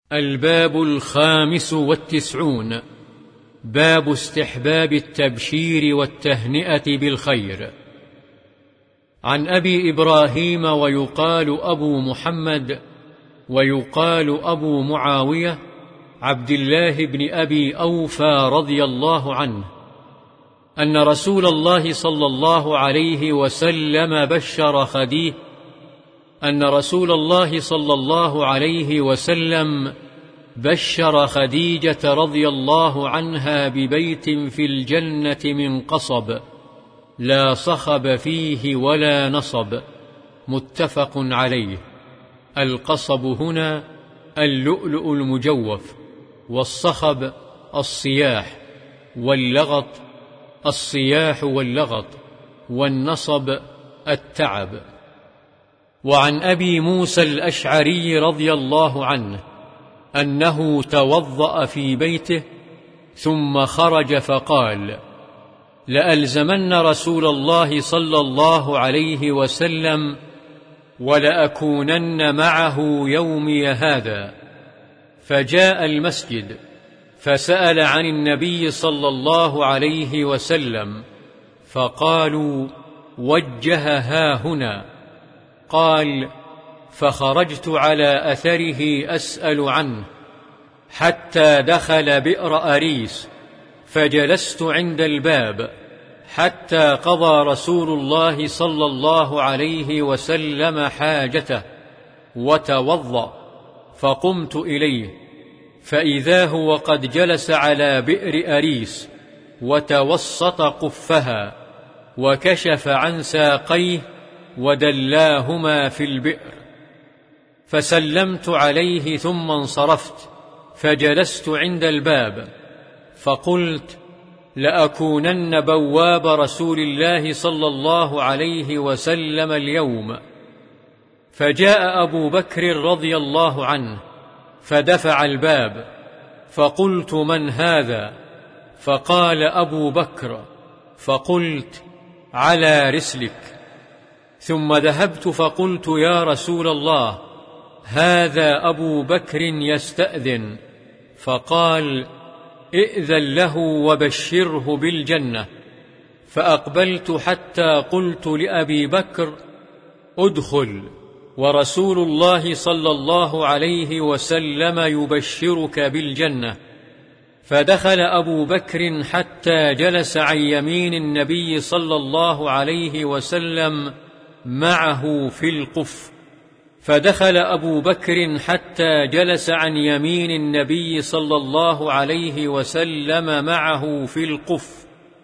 الباب 95. باب استحباب التبشير والتهنئة بالخير. عن أبي إبراهيم ويقال أبو محمد ويقال أبو معاوية عبد الله بن أبي أوفى رضي الله عنه أن رسول الله صلى الله عليه وسلم بشر خديجة رضي الله عنها ببيت في الجنة من قصب لا صخب فيه ولا نصب، متفق عليه. القصب هنا اللؤلؤ المجوف، والصخب الصياح، واللغط الصياح واللغط، والنصب التعب. وعن أبي موسى الأشعري رضي الله عنه أنه توضأ في بيته ثم خرج فقال: لألزمن رسول الله صلى الله عليه وسلم ولأكونن معه يومي هذا. فجاء المسجد فسأل عن النبي صلى الله عليه وسلم فقالوا: وجه هاهنا. قال: فخرجت على أثره أسأل عنه حتى دخل بئر أريس، فجلست عند الباب حتى قضى رسول الله صلى الله عليه وسلم حاجته وتوضأ، فقمت إليه فإذا هو قد جلس على بئر أريس وتوسط قفها وكشف عن ساقيه ودلاهما في البئر. فسلمت عليه ثم انصرفت فجلست عند الباب فقلت: لأكونن بواب رسول الله صلى الله عليه وسلم اليوم. فجاء أبو بكر رضي الله عنه فدفع الباب، فقلت: من هذا؟ فقال أبو بكر، فقلت: على رسلك. ثم ذهبت فقلت: يا رسول الله، هذا أبو بكر يستأذن. فقال: ائذن له وبشره بالجنة. فأقبلت حتى قلت لأبي بكر: ادخل، ورسول الله صلى الله عليه وسلم يبشرك بالجنة. فدخل أبو بكر حتى جلس عن يمين النبي صلى الله عليه وسلم معه في القف. فدخل أبو بكر حتى جلس عن يمين النبي صلى الله عليه وسلم معه في القف،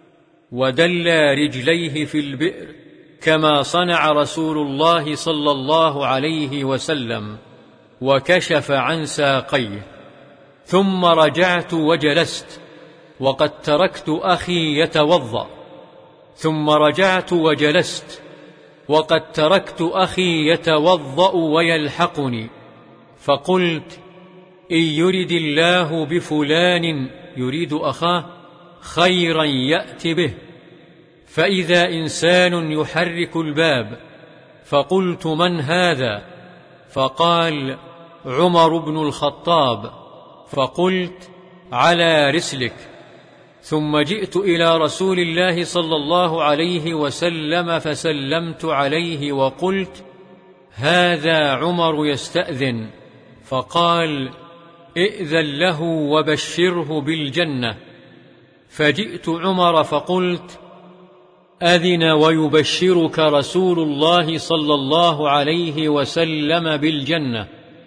ودلى رجليه في البئر كما صنع رسول الله صلى الله عليه وسلم، وكشف عن ساقيه. ثم رجعت وجلست وقد تركت أخي يتوضأ، ثم رجعت وجلست وقد تركت أخي يتوضأ ويلحقني، فقلت: إن يرد الله بفلان، يريد أخاه، خيرا يأت به. فإذا إنسان يحرك الباب، فقلت: من هذا؟ فقال: عمر بن الخطاب. فقلت: على رسلك. ثم جئت إلى رسول الله صلى الله عليه وسلم فسلمت عليه وقلت: هذا عمر يستأذن. فقال: ائذن له وبشره بالجنة. فجئت عمر فقلت: أذن ويبشرك رسول الله صلى الله عليه وسلم بالجنة.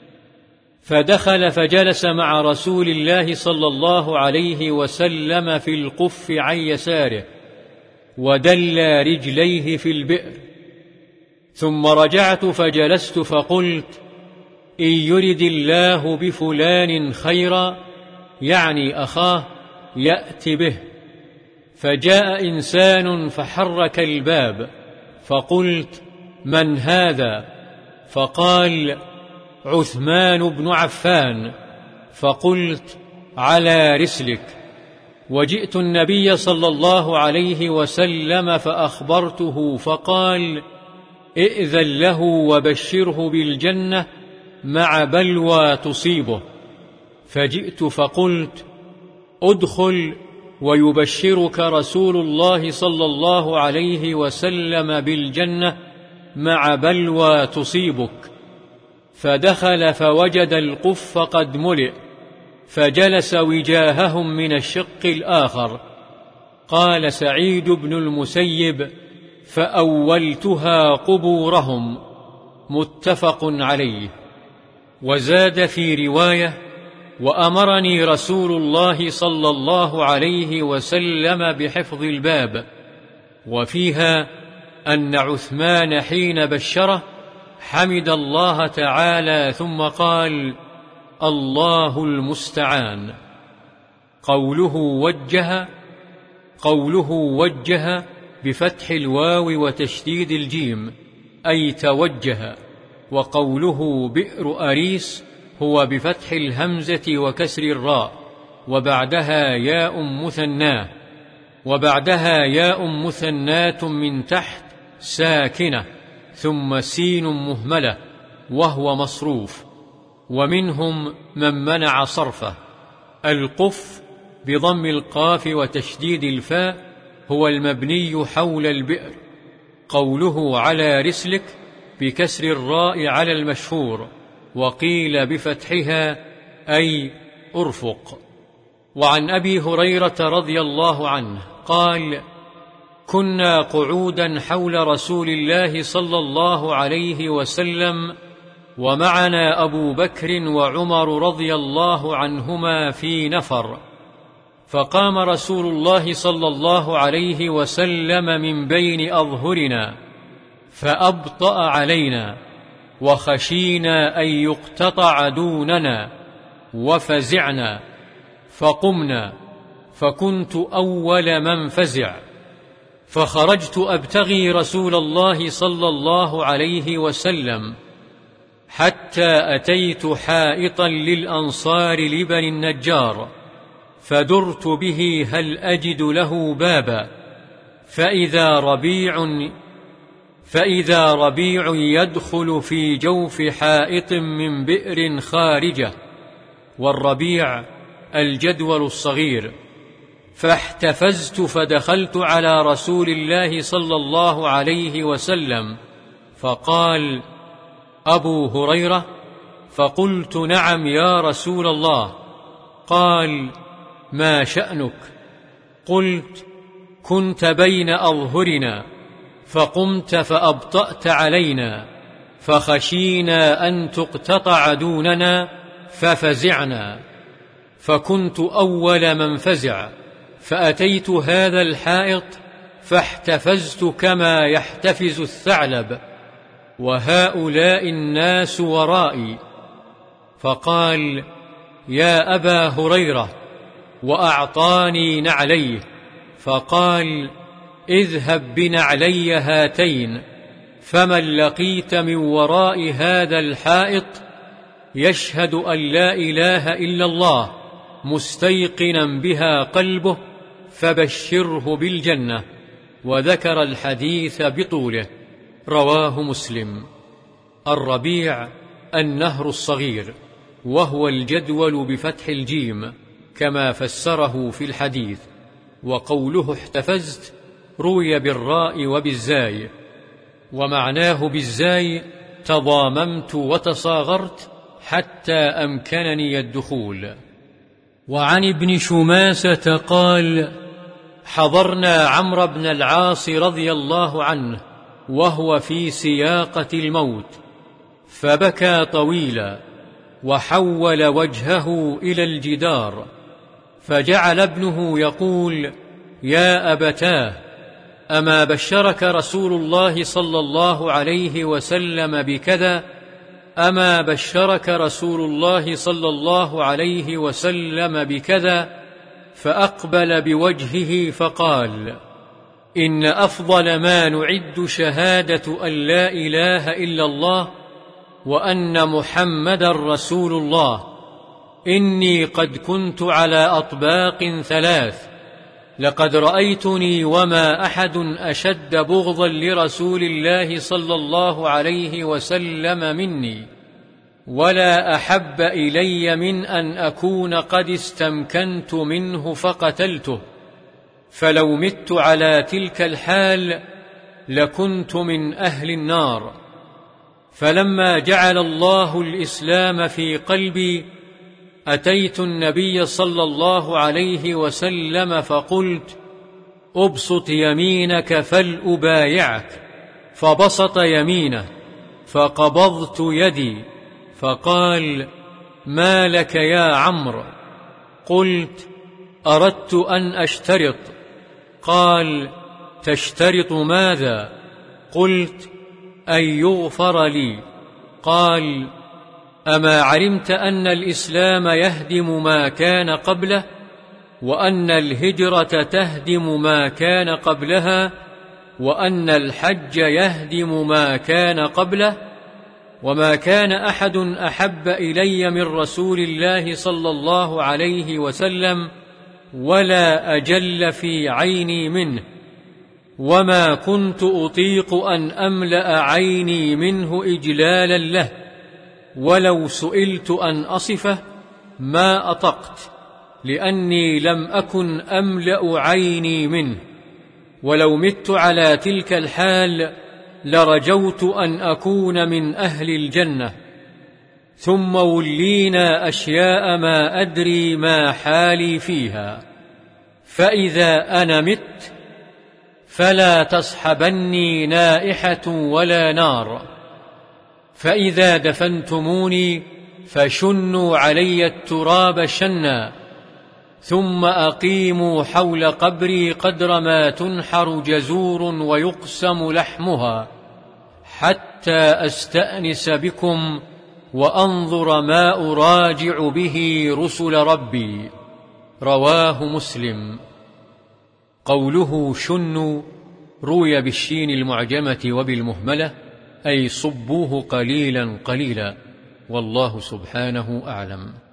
فدخل فجلس مع رسول الله صلى الله عليه وسلم في القف عن يساره، ودلى رجليه في البئر. ثم رجعت فجلست فقلت: إن يرد الله بفلان خيرا، يعني أخاه، يأت به. فجاء إنسان فحرك الباب، فقلت: من هذا؟ فقال: عثمان بن عفان. فقلت: على رسلك. وجئت النبي صلى الله عليه وسلم فأخبرته، فقال: ائذن له وبشره بالجنة مع بلوى تصيبه. فجئت فقلت: ادخل ويبشرك رسول الله صلى الله عليه وسلم بالجنة مع بلوى تصيبك. فدخل فوجد القف قد ملئ، فجلس وجاههم من الشق الآخر. قال سعيد بن المسيب: فأولتها قبورهم. متفق عليه. وزاد في رواية: وأمرني رسول الله صلى الله عليه وسلم بحفظ الباب. وفيها أن عثمان حين بشره حمد الله تعالى ثم قال: الله المستعان. قوله وجه بفتح الواو وتشديد الجيم، أي توجه. وقوله بئر أريس هو بفتح الهمزة وكسر الراء وبعدها ياء مثناة من تحت ساكنة ثم سين مهملة وهو مصروف. ومنهم من منع صرفه. القف بضم القاف وتشديد الفاء هو المبني حول البئر. قوله على رسلك بكسر الراء على المشهور، وقيل بفتحها أي أرفق. وعن أبي هريرة رضي الله عنه قال: كنا قعودا حول رسول الله صلى الله عليه وسلم، ومعنا أبو بكر وعمر رضي الله عنهما في نفر، فقام رسول الله صلى الله عليه وسلم من بين أظهرنا فأبطأ علينا، وخشينا أن يقتطع دوننا وفزعنا، فقمنا، فكنت أول من فزع، فخرجت أبتغي رسول الله صلى الله عليه وسلم حتى أتيت حائطا للأنصار لبني النجار، فدرت به هل أجد له بابا، فإذا ربيع يدخل في جوف حائط من بئر خارجة، والربيع الجدول الصغير. فاحتفزت فدخلت على رسول الله صلى الله عليه وسلم، فقال: أبو هريرة؟ فقلت: نعم يا رسول الله. قال: ما شأنك؟ قلت: كنت بين أظهرنا فقمت فأبطأت علينا، فخشينا أن تقتطع دوننا ففزعنا، فكنت أول من فزع، فأتيت هذا الحائط فاحتفزت كما يحتفز الثعلب، وهؤلاء الناس ورائي. فقال: يا أبا هريرة، وأعطاني نعليه، فقال: اذهب بنعلي هاتين، فمن لقيت من وراء هذا الحائط يشهد أن لا إله إلا الله مستيقنا بها قلبه فبشره بالجنة. وذكر الحديث بطوله. رواه مسلم. الربيع النهر الصغير، وهو الجدول بفتح الجيم كما فسره في الحديث. وقوله احتفزت روي بالراء وبالزاي، ومعناه بالزاي تضاممت وتصاغرت حتى أمكنني الدخول. وعن ابن شماسة قال: حضرنا عمرو بن العاص رضي الله عنه وهو في سياقة الموت، فبكى طويلا وحول وجهه إلى الجدار، فجعل ابنه يقول: يا أبتاه، أما بشرك رسول الله صلى الله عليه وسلم بكذا؟ أما بشرك رسول الله صلى الله عليه وسلم بكذا؟ فأقبل بوجهه فقال: إن أفضل ما نعد شهادة أن لا إله إلا الله وأن محمدا رسول الله. إني قد كنت على أطباق ثلاث، لقد رأيتني وما أحد أشد بغضا لرسول الله صلى الله عليه وسلم مني، ولا أحب إلي من أن أكون قد استمكنت منه فقتلته، فلو مت على تلك الحال لكنت من أهل النار. فلما جعل الله الإسلام في قلبي أتيت النبي صلى الله عليه وسلم فقلت: أبسط يمينك فلأبايعك، فبسط يمينه فقبضت يدي، فقال: ما لك يا عمرو؟ قلت: أردت أن أشترط. قال: تشترط ماذا؟ قلت: أن يغفر لي. قال: أما علمت أن الإسلام يهدم ما كان قبله، وأن الهجرة تهدم ما كان قبلها، وأن الحج يهدم ما كان قبله؟ وما كان أحد أحب إلي من رسول الله صلى الله عليه وسلم ولا أجل في عيني منه، وما كنت أطيق أن أملأ عيني منه إجلالا له، ولو سئلت أن أصفه ما أطقت، لأني لم أكن أملأ عيني منه. ولو مت على تلك الحال لرجوت أن أكون من أهل الجنة. ثم ولينا أشياء ما أدري ما حالي فيها، فإذا أنا مت فلا تصحبني نائحة ولا نار، فإذا دفنتموني فشنوا علي التراب شنا، ثم أقيموا حول قبري قدر ما تنحر جزور ويقسم لحمها، حتى أستأنس بكم وأنظر ما أراجع به رسل ربي. رواه مسلم. قوله شنوا روي بالشين المعجمة وبالمهملة، أي صبوه قليلا قليلا، والله سبحانه أعلم.